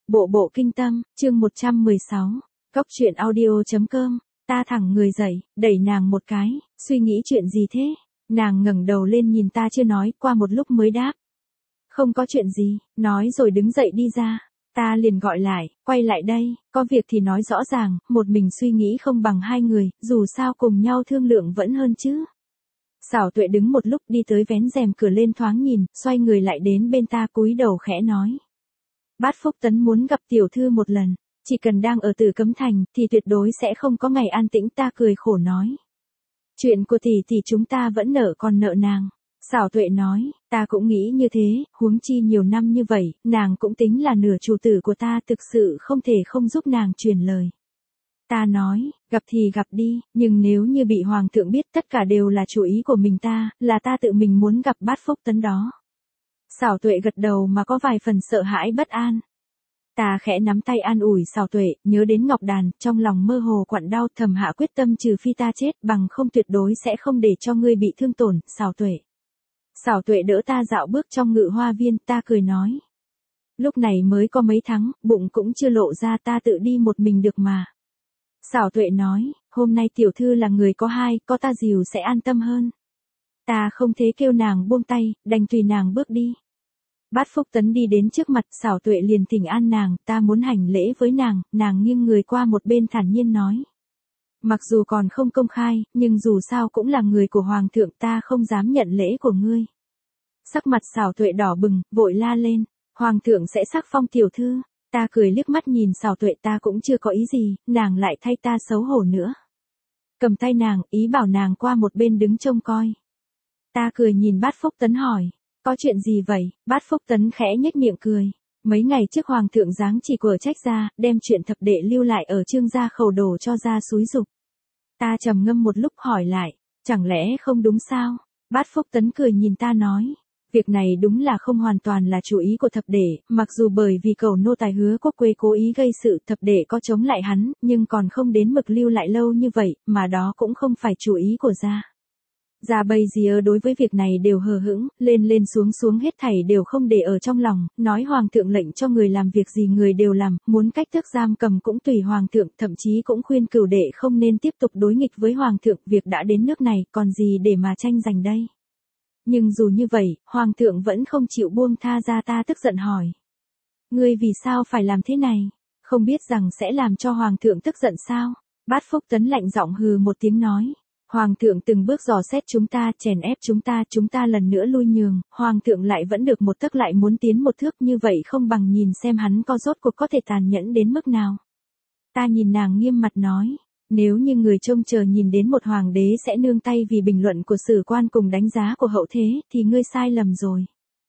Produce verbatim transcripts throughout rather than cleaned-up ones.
Bộ bộ kinh tâm, chương một trăm mười sáu. Cốc truyện audio.com. Ta thẳng người dậy, đẩy nàng một cái, suy nghĩ chuyện gì thế? Nàng ngẩng đầu lên nhìn ta chưa nói, qua một lúc mới đáp. Không có chuyện gì, nói rồi đứng dậy đi ra. Ta liền gọi lại, quay lại đây, có việc thì nói rõ ràng, một mình suy nghĩ không bằng hai người, dù sao cùng nhau thương lượng vẫn hơn chứ. Xảo Tuệ đứng một lúc đi tới vén rèm cửa lên thoáng nhìn, xoay người lại đến bên ta cúi đầu khẽ nói. Bát Phúc Tấn muốn gặp tiểu thư một lần, chỉ cần đang ở Tử Cấm Thành thì tuyệt đối sẽ không có ngày an tĩnh. Ta cười khổ nói. Chuyện của tỷ tỷ chúng ta vẫn nợ còn nợ nàng. Xảo Tuệ nói, ta cũng nghĩ như thế, huống chi nhiều năm như vậy, nàng cũng tính là nửa chủ tử của ta, thực sự không thể không giúp nàng truyền lời. Ta nói, gặp thì gặp đi, nhưng nếu như bị Hoàng thượng biết tất cả đều là chủ ý của mình ta, là ta tự mình muốn gặp Bát Phúc Tấn đó. Xảo Tuệ gật đầu mà có vài phần sợ hãi bất an. Ta khẽ nắm tay an ủi Xảo Tuệ, nhớ đến Ngọc Đàn, trong lòng mơ hồ quặn đau, thầm hạ quyết tâm trừ phi ta chết, bằng không tuyệt đối sẽ không để cho ngươi bị thương tổn. Xảo Tuệ. Xảo Tuệ đỡ ta dạo bước trong ngự hoa viên, ta cười nói. Lúc này mới có mấy tháng, bụng cũng chưa lộ ra, ta tự đi một mình được mà. Xảo Tuệ nói, hôm nay tiểu thư là người có hai, có ta dìu sẽ an tâm hơn. Ta không thế kêu nàng buông tay, đành tùy nàng bước đi. Bát Phúc Tấn đi đến trước mặt, Xảo Tuệ liền thỉnh an nàng, ta muốn hành lễ với nàng, nàng nghiêng người qua một bên thản nhiên nói. Mặc dù còn không công khai, nhưng dù sao cũng là người của Hoàng thượng, ta không dám nhận lễ của ngươi. Sắc mặt Xảo Tuệ đỏ bừng, vội la lên, Hoàng thượng sẽ sắc phong tiểu thư. Ta cười liếc mắt nhìn Xảo Tuệ, ta cũng chưa có ý gì, nàng lại thay ta xấu hổ nữa. Cầm tay nàng, ý bảo nàng qua một bên đứng trông coi. Ta cười nhìn Bát Phúc Tấn hỏi, có chuyện gì vậy? Bát Phúc Tấn khẽ nhếch miệng cười. Mấy ngày trước Hoàng thượng giáng chỉ của trách gia, đem chuyện thập đệ lưu lại ở Trương gia khẩu đổ cho gia xúi dục. Ta trầm ngâm một lúc hỏi lại, chẳng lẽ không đúng sao? Bát Phúc Tấn cười nhìn ta nói. Việc này đúng là không hoàn toàn là chủ ý của thập đệ, mặc dù bởi vì cầu nô tài Hứa Quốc Quế cố ý gây sự, thập đệ có chống lại hắn, nhưng còn không đến mực lưu lại lâu như vậy, mà đó cũng không phải chủ ý của gia. Gia bây giờ đối với việc này đều hờ hững, lên lên xuống xuống hết thảy đều không để ở trong lòng, nói Hoàng thượng lệnh cho người làm việc gì người đều làm, muốn cách thức giam cầm cũng tùy Hoàng thượng, thậm chí cũng khuyên cửu đệ không nên tiếp tục đối nghịch với Hoàng thượng, việc đã đến nước này, còn gì để mà tranh giành đây. Nhưng dù như vậy, Hoàng thượng vẫn không chịu buông tha ra. Ta tức giận hỏi. Ngươi vì sao phải làm thế này? Không biết rằng sẽ làm cho Hoàng thượng tức giận sao? Bát Phúc Tấn lạnh giọng hừ một tiếng nói. Hoàng thượng từng bước dò xét chúng ta, chèn ép chúng ta, chúng ta lần nữa lui nhường, Hoàng thượng lại vẫn được một tấc lại muốn tiến một thước, như vậy không bằng nhìn xem hắn có rốt cuộc có thể tàn nhẫn đến mức nào. Ta nhìn nàng nghiêm mặt nói. Nếu như người trông chờ nhìn đến một hoàng đế sẽ nương tay vì bình luận của sử quan cùng đánh giá của hậu thế, thì ngươi sai lầm rồi.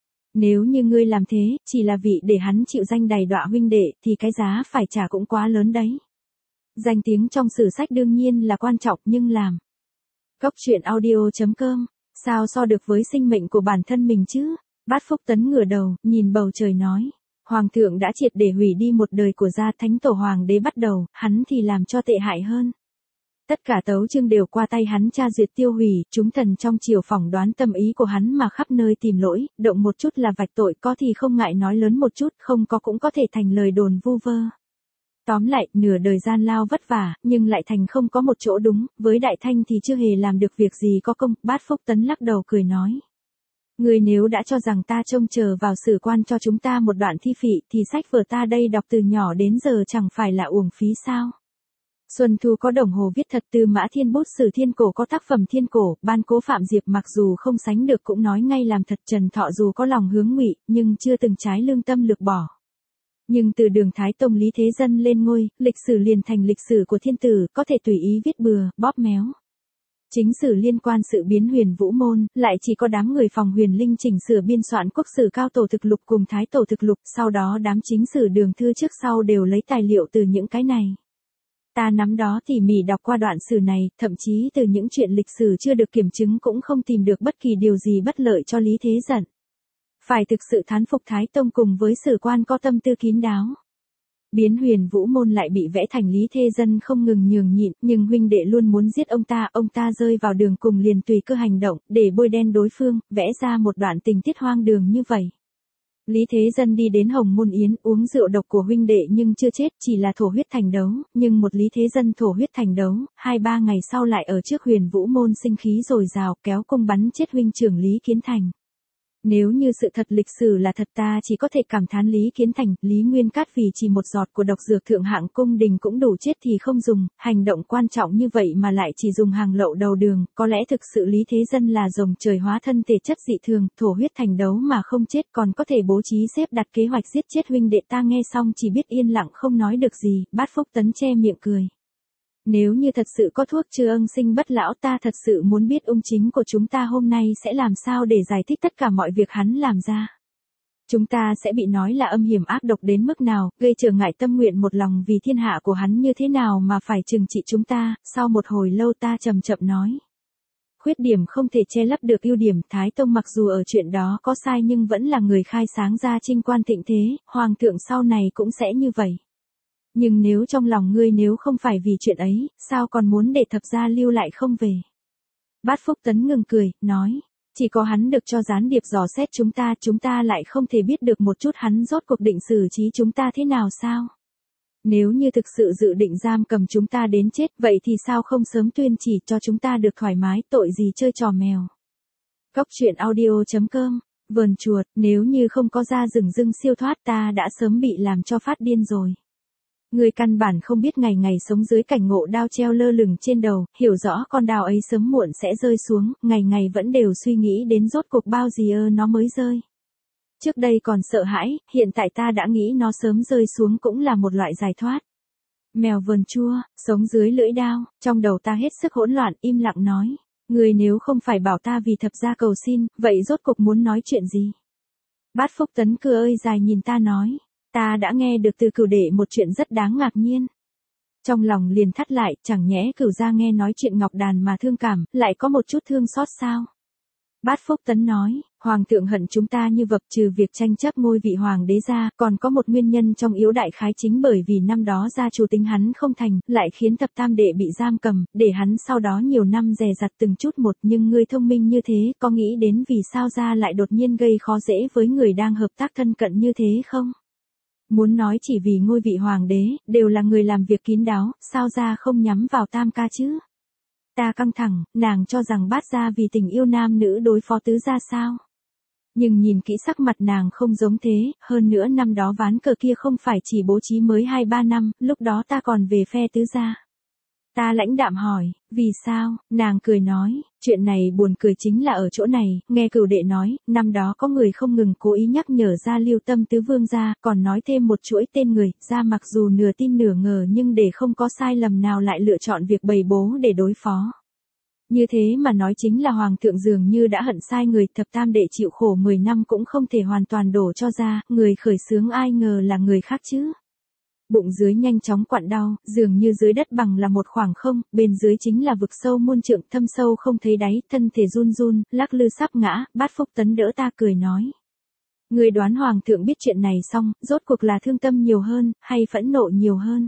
Nếu như ngươi làm thế, chỉ là vị để hắn chịu danh đày đọa huynh đệ, thì cái giá phải trả cũng quá lớn đấy. Danh tiếng trong sử sách đương nhiên là quan trọng, nhưng làm. Cốc truyện audio.com, sao so được với sinh mệnh của bản thân mình chứ? Bát Phúc Tấn ngửa đầu, nhìn bầu trời nói. Hoàng thượng đã triệt để hủy đi một đời của gia, thánh tổ hoàng đế bắt đầu, hắn thì làm cho tệ hại hơn. Tất cả tấu chương đều qua tay hắn tra duyệt tiêu hủy, chúng thần trong triều phỏng đoán tâm ý của hắn mà khắp nơi tìm lỗi, động một chút là vạch tội, có thì không ngại nói lớn một chút, không có cũng có thể thành lời đồn vu vơ. Tóm lại, nửa đời gian lao vất vả, nhưng lại thành không có một chỗ đúng, với Đại Thanh thì chưa hề làm được việc gì có công. Bát Phúc Tấn lắc đầu cười nói. Người nếu đã cho rằng ta trông chờ vào sử quan cho chúng ta một đoạn thi phị, thì sách vở ta đây đọc từ nhỏ đến giờ chẳng phải là uổng phí sao? Xuân Thu có đồng hồ viết thật, Tư Mã Thiên bút sử thiên cổ có tác phẩm thiên cổ, Ban Cố Phạm Diệp mặc dù không sánh được cũng nói ngay làm thật, Trần Thọ dù có lòng hướng ngụy, nhưng chưa từng trái lương tâm lược bỏ. Nhưng từ đường Thái Tông Lý Thế Dân lên ngôi, lịch sử liền thành lịch sử của thiên tử, có thể tùy ý viết bừa, bóp méo. Chính sử liên quan sự biến huyền vũ môn, lại chỉ có đám người phòng huyền linh chỉnh sửa biên soạn quốc sử cao tổ thực lục cùng thái tổ thực lục, sau đó đám chính sử đường thư trước sau đều lấy tài liệu từ những cái này. Ta nắm đó tỉ mỉ đọc qua đoạn sử này, thậm chí từ những chuyện lịch sử chưa được kiểm chứng cũng không tìm được bất kỳ điều gì bất lợi cho Lý Thế Dân. Phải thực sự thán phục Thái Tông cùng với sử quan có tâm tư kín đáo. Biến huyền vũ môn lại bị vẽ thành Lý Thế Dân không ngừng nhường nhịn, nhưng huynh đệ luôn muốn giết ông ta, ông ta rơi vào đường cùng liền tùy cơ hành động, để bôi đen đối phương, vẽ ra một đoạn tình tiết hoang đường như vậy. Lý Thế Dân đi đến Hồng Môn Yến uống rượu độc của huynh đệ nhưng chưa chết, chỉ là thổ huyết thành đấu, nhưng một Lý Thế Dân thổ huyết thành đấu, hai ba ngày sau lại ở trước Huyền Vũ Môn sinh khí dồi dào kéo cung bắn chết huynh trưởng Lý Kiến Thành. Nếu như sự thật lịch sử là thật ta chỉ có thể cảm thán Lý Kiến Thành, Lý Nguyên Cát vì chỉ một giọt của độc dược thượng hạng cung đình cũng đủ chết thì không dùng, hành động quan trọng như vậy mà lại chỉ dùng hàng lậu đầu đường, có lẽ thực sự Lý Thế Dân là rồng trời hóa thân thể chất dị thường, thổ huyết thành đấu mà không chết còn có thể bố trí xếp đặt kế hoạch giết chết huynh đệ ta nghe xong chỉ biết yên lặng không nói được gì, Bát Phúc Tấn che miệng cười. Nếu như thật sự có thuốc chữa ưng sinh bất lão ta thật sự muốn biết ung chính của chúng ta hôm nay sẽ làm sao để giải thích tất cả mọi việc hắn làm ra. Chúng ta sẽ bị nói là âm hiểm ác độc đến mức nào, gây trở ngại tâm nguyện một lòng vì thiên hạ của hắn như thế nào mà phải trừng trị chúng ta, sau một hồi lâu ta chậm chậm nói. Khuyết điểm không thể che lấp được ưu điểm, Thái Tông mặc dù ở chuyện đó có sai nhưng vẫn là người khai sáng ra trinh quan thịnh thế, hoàng thượng sau này cũng sẽ như vậy. Nhưng nếu trong lòng ngươi nếu không phải vì chuyện ấy, sao còn muốn để thập gia lưu lại không về? Bát Phúc Tấn ngừng cười, nói, chỉ có hắn được cho gián điệp dò xét chúng ta, chúng ta lại không thể biết được một chút hắn rốt cuộc định xử trí chúng ta thế nào sao? Nếu như thực sự dự định giam cầm chúng ta đến chết, vậy thì sao không sớm tuyên chỉ cho chúng ta được thoải mái, tội gì chơi trò mèo? Cốc truyện audio chấm com, vườn chuột, nếu như không có ra rừng rưng siêu thoát ta đã sớm bị làm cho phát điên rồi. Người căn bản không biết ngày ngày sống dưới cảnh ngộ đao treo lơ lửng trên đầu, hiểu rõ con đao ấy sớm muộn sẽ rơi xuống, ngày ngày vẫn đều suy nghĩ đến rốt cuộc bao giờ nó mới rơi. Trước đây còn sợ hãi, hiện tại ta đã nghĩ nó sớm rơi xuống cũng là một loại giải thoát. Mèo vườn chua, sống dưới lưỡi đao, trong đầu ta hết sức hỗn loạn, im lặng nói. Người nếu không phải bảo ta vì thập gia cầu xin, vậy rốt cuộc muốn nói chuyện gì? Bát Phúc Tấn cười ơi dài nhìn ta nói. Ta đã nghe được từ Cửu đệ một chuyện rất đáng ngạc nhiên. Trong lòng liền thắt lại, chẳng nhẽ Cửu gia nghe nói chuyện Ngọc Đàn mà thương cảm, lại có một chút thương xót sao? Bát Phúc Tấn nói, Hoàng thượng hận chúng ta như vập trừ việc tranh chấp ngôi vị Hoàng đế ra, còn có một nguyên nhân trong yếu đại khái chính bởi vì năm đó gia chủ tính hắn không thành, lại khiến thập tam đệ bị giam cầm, để hắn sau đó nhiều năm dè dặt từng chút một nhưng ngươi thông minh như thế, có nghĩ đến vì sao gia lại đột nhiên gây khó dễ với người đang hợp tác thân cận như thế không? Muốn nói chỉ vì ngôi vị hoàng đế, đều là người làm việc kín đáo, sao ra không nhắm vào tam ca chứ? Ta căng thẳng, nàng cho rằng Bát gia vì tình yêu nam nữ đối phó tứ gia sao? Nhưng nhìn kỹ sắc mặt nàng không giống thế, hơn nữa năm đó ván cờ kia không phải chỉ bố trí mới hai ba năm, lúc đó ta còn về phe tứ gia. Ta lãnh đạm hỏi, vì sao, nàng cười nói, chuyện này buồn cười chính là ở chỗ này, nghe Cửu đệ nói, năm đó có người không ngừng cố ý nhắc nhở ra Lưu Tâm tứ vương gia, còn nói thêm một chuỗi tên người, ra mặc dù nửa tin nửa ngờ nhưng để không có sai lầm nào lại lựa chọn việc bày bố để đối phó. Như thế mà nói chính là Hoàng thượng dường như đã hận sai người, thập tam đệ chịu khổ mười năm cũng không thể hoàn toàn đổ cho ra, người khởi xướng ai ngờ là người khác chứ. Bụng dưới nhanh chóng quặn đau, dường như dưới đất bằng là một khoảng không, bên dưới chính là vực sâu muôn trượng thâm sâu không thấy đáy, thân thể run run, lắc lư sắp ngã, Bát Phúc Tấn đỡ ta cười nói. Người đoán Hoàng thượng biết chuyện này xong, rốt cuộc là thương tâm nhiều hơn, hay phẫn nộ nhiều hơn.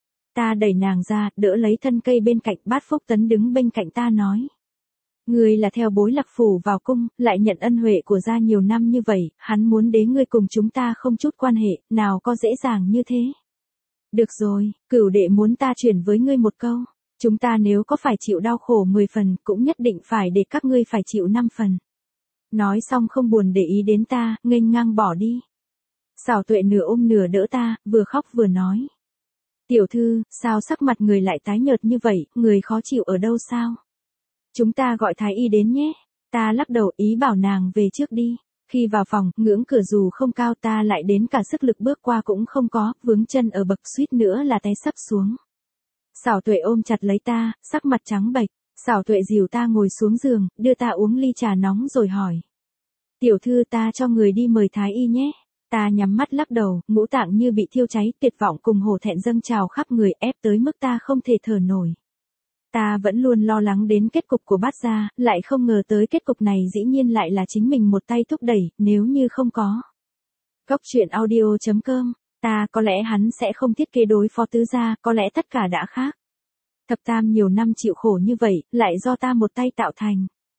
Ta đẩy nàng ra, đỡ lấy thân cây bên cạnh, Bát Phúc Tấn đứng bên cạnh ta nói. Người là theo bối Lạc Phủ vào cung, lại nhận ân huệ của gia nhiều năm như vậy, hắn muốn đế ngươi cùng chúng ta không chút quan hệ, nào có dễ dàng như thế. Được rồi, Cửu đệ muốn ta chuyển với ngươi một câu, chúng ta nếu có phải chịu đau khổ mười phần, cũng nhất định phải để các ngươi phải chịu năm phần. Nói xong không buồn để ý đến ta, nghênh ngang bỏ đi. Xảo Tuệ nửa ôm nửa đỡ ta, vừa khóc vừa nói. Tiểu thư, sao sắc mặt người lại tái nhợt như vậy, người khó chịu ở đâu sao? Chúng ta gọi thái y đến nhé. Ta lắc đầu ý bảo nàng về trước đi. Khi vào phòng, ngưỡng cửa dù không cao ta lại đến cả sức lực bước qua cũng không có, vướng chân ở bậc suýt nữa là té sấp xuống. Xảo Tuệ ôm chặt lấy ta, sắc mặt trắng bệch. Xảo Tuệ dìu ta ngồi xuống giường, đưa ta uống ly trà nóng rồi hỏi. Tiểu thư ta cho người đi mời thái y nhé. Ta nhắm mắt lắc đầu, ngũ tạng như bị thiêu cháy, tuyệt vọng cùng hổ thẹn dâng trào khắp người ép tới mức ta không thể thở nổi. Ta vẫn luôn lo lắng đến kết cục của Bát gia, lại không ngờ tới kết cục này dĩ nhiên lại là chính mình một tay thúc đẩy, nếu như không có. Cốc truyện audio chấm com, ta có lẽ hắn sẽ không thiết kế đối phó tứ gia, có lẽ tất cả đã khác. Thập tam nhiều năm chịu khổ như vậy, lại do ta một tay tạo thành.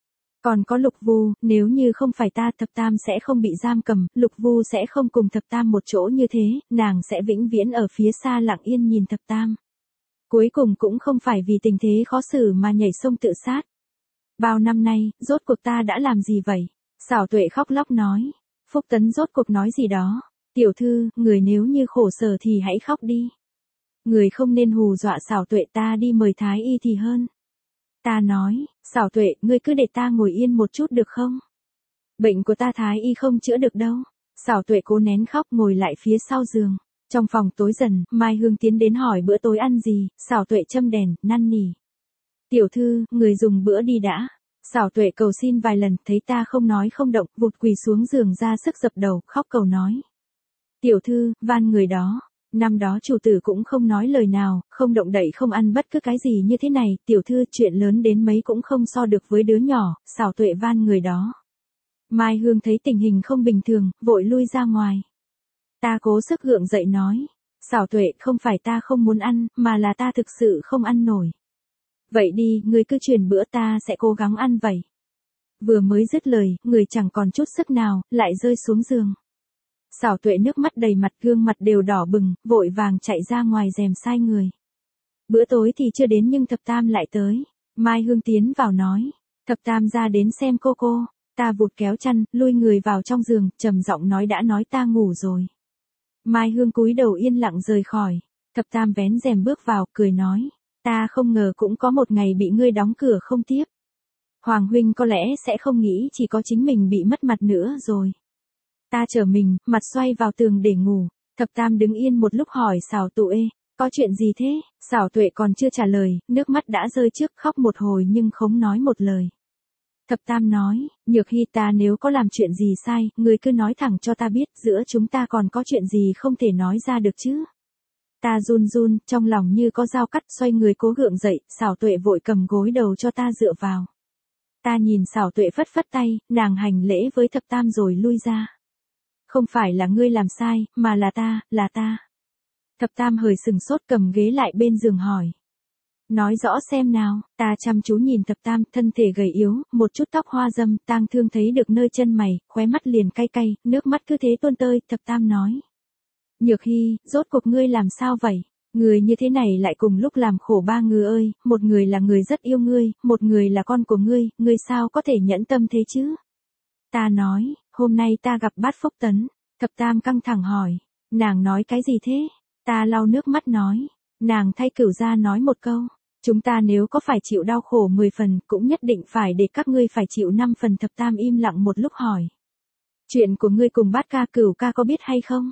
Còn có Lục Vu, nếu như không phải ta Thập Tam sẽ không bị giam cầm, Lục Vu sẽ không cùng Thập Tam một chỗ như thế, nàng sẽ vĩnh viễn ở phía xa lặng yên nhìn Thập Tam. Cuối cùng cũng không phải vì tình thế khó xử mà nhảy sông tự sát. Bao năm nay, rốt cuộc ta đã làm gì vậy? Xảo Tuệ khóc lóc nói. Phúc Tấn rốt cuộc nói gì đó. Tiểu thư, người nếu như khổ sở thì hãy khóc đi. Người không nên hù dọa Xảo Tuệ, ta đi mời thái y thì hơn. Ta nói, Xảo Tuệ, ngươi cứ để ta ngồi yên một chút được không? Bệnh của ta thái y không chữa được đâu. Xảo Tuệ cố nén khóc ngồi lại phía sau giường. Trong phòng tối dần, Mai Hương tiến đến hỏi bữa tối ăn gì, Xảo Tuệ châm đèn, năn nỉ. Tiểu thư, người dùng bữa đi đã. Xảo Tuệ cầu xin vài lần, thấy ta không nói không động, vụt quỳ xuống giường ra sức dập đầu, khóc cầu nói. Tiểu thư, van người đó. Năm đó chủ tử cũng không nói lời nào, không động đậy không ăn bất cứ cái gì như thế này, tiểu thư chuyện lớn đến mấy cũng không so được với đứa nhỏ, Xảo Tuệ van người đó. Mai Hương thấy tình hình không bình thường, vội lui ra ngoài. Ta cố sức gượng dậy nói, Xảo Tuệ, không phải ta không muốn ăn, mà là ta thực sự không ăn nổi. Vậy đi, người cứ truyền bữa, ta sẽ cố gắng ăn vậy. Vừa mới dứt lời, người chẳng còn chút sức nào, lại rơi xuống giường. Xảo Tuệ nước mắt đầy mặt, gương mặt đều đỏ bừng, vội vàng chạy ra ngoài rèm sai người. Bữa tối thì chưa đến nhưng Thập Tam lại tới. Mai Hương tiến vào nói, Thập Tam ra đến xem cô cô. Ta vụt kéo chăn, lui người vào trong giường, trầm giọng nói đã nói ta ngủ rồi. Mai Hương cúi đầu yên lặng rời khỏi. Thập Tam vén rèm bước vào, cười nói, ta không ngờ cũng có một ngày bị ngươi đóng cửa không tiếp. Hoàng huynh có lẽ sẽ không nghĩ chỉ có chính mình bị mất mặt nữa rồi. Ta trở mình, mặt xoay vào tường để ngủ. Thập Tam đứng yên một lúc hỏi Xảo Tuệ, có chuyện gì thế? Xảo Tuệ còn chưa trả lời, nước mắt đã rơi trước, khóc một hồi nhưng không nói một lời. Thập Tam nói, Nhược Hy, ta nếu có làm chuyện gì sai, ngươi cứ nói thẳng cho ta biết, giữa chúng ta còn có chuyện gì không thể nói ra được chứ? Ta run run, trong lòng như có dao cắt, xoay người cố gượng dậy, Xảo Tuệ vội cầm gối đầu cho ta dựa vào. Ta nhìn Xảo Tuệ phất phất tay, nàng hành lễ với Thập Tam rồi lui ra. Không phải là ngươi làm sai, mà là ta, là ta. Thập Tam hơi sừng sốt cầm ghế lại bên giường hỏi. Nói rõ xem nào, ta chăm chú nhìn Thập Tam, thân thể gầy yếu, một chút tóc hoa râm, tang thương thấy được nơi chân mày, khóe mắt liền cay cay, nước mắt cứ thế tuôn tơi, Thập Tam nói. Nhược Hy, rốt cuộc ngươi làm sao vậy? Người như thế này lại cùng lúc làm khổ ba người ơi, một người là người rất yêu ngươi, một người là con của ngươi, ngươi sao có thể nhẫn tâm thế chứ? Ta nói, hôm nay ta gặp Bát Phúc Tấn. Thập Tam căng thẳng hỏi, nàng nói cái gì thế? Ta lau nước mắt nói, nàng thay Cửu gia nói một câu, chúng ta nếu có phải chịu đau khổ mười phần, cũng nhất định phải để các ngươi phải chịu năm phần. Thập Tam im lặng một lúc hỏi, chuyện của ngươi cùng Bát ca Cửu ca có biết hay không?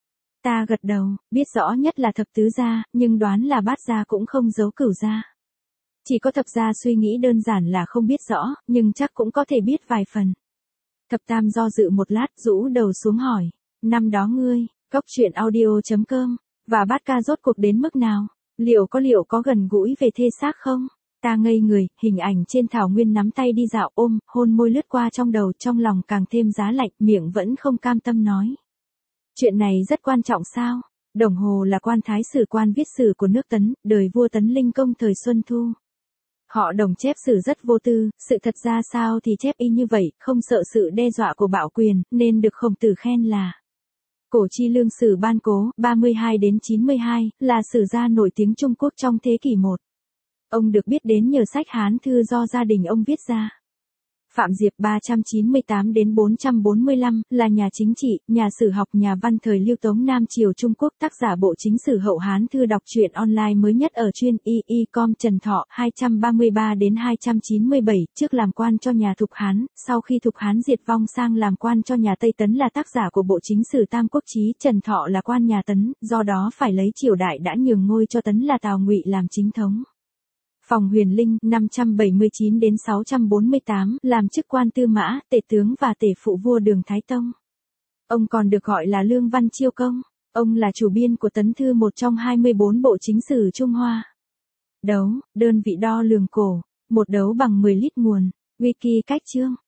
Ta gật đầu, biết rõ nhất là Thập tứ gia, nhưng đoán là Bát gia cũng không giấu Cửu gia. Chỉ có Thập gia suy nghĩ đơn giản là không biết rõ, nhưng chắc cũng có thể biết vài phần. Thập Tam do dự một lát, rũ đầu xuống hỏi, năm đó ngươi, cốc truyện audio chấm com, và Bát ca rốt cuộc đến mức nào? Liệu có liệu có gần gũi về thê xác không? Ta ngây người, hình ảnh trên thảo nguyên nắm tay đi dạo ôm, hôn môi lướt qua trong đầu, trong lòng càng thêm giá lạnh, miệng vẫn không cam tâm nói. Chuyện này rất quan trọng sao? Đồng Hồ là quan thái sử quan viết sử của nước Tấn, đời vua Tấn Linh Công thời Xuân Thu. Họ Đồng chép sử rất vô tư, sự thật ra sao thì chép y như vậy, không sợ sự đe dọa của bạo quyền, nên được Khổng Tử khen là Cổ Chi Lương Sử Ban Cố, ba mươi hai đến chín mươi hai, là sử gia nổi tiếng Trung Quốc trong thế kỷ một. Ông được biết đến nhờ sách Hán Thư do gia đình ông viết ra. Phạm Diệp ba trăm chín mươi tám đến bốn trăm bốn mươi lăm, là nhà chính trị, nhà sử học, nhà văn thời Liêu Tống Nam Triều Trung Quốc, tác giả bộ chính sử Hậu Hán Thư, đọc truyện online mới nhất ở chuyên i i com. Trần Thọ, hai trăm ba mươi ba đến hai trăm chín mươi bảy, trước làm quan cho nhà Thục Hán, sau khi Thục Hán diệt vong sang làm quan cho nhà Tây Tấn, là tác giả của bộ chính sử Tam Quốc Chí. Trần Thọ là quan nhà Tấn, do đó phải lấy triều đại đã nhường ngôi cho Tấn là Tào Ngụy làm chính thống. Phòng Huyền Linh, năm trăm bảy mươi chín đến sáu trăm bốn mươi tám, làm chức quan tư mã, tể tướng và tể phụ vua Đường Thái Tông. Ông còn được gọi là Lương Văn Chiêu Công. Ông là chủ biên của Tấn Thư, một trong hai mươi bốn bộ chính sử Trung Hoa. Đấu, đơn vị đo lường cổ, một đấu bằng mười lít nguồn. Wiki cách chương.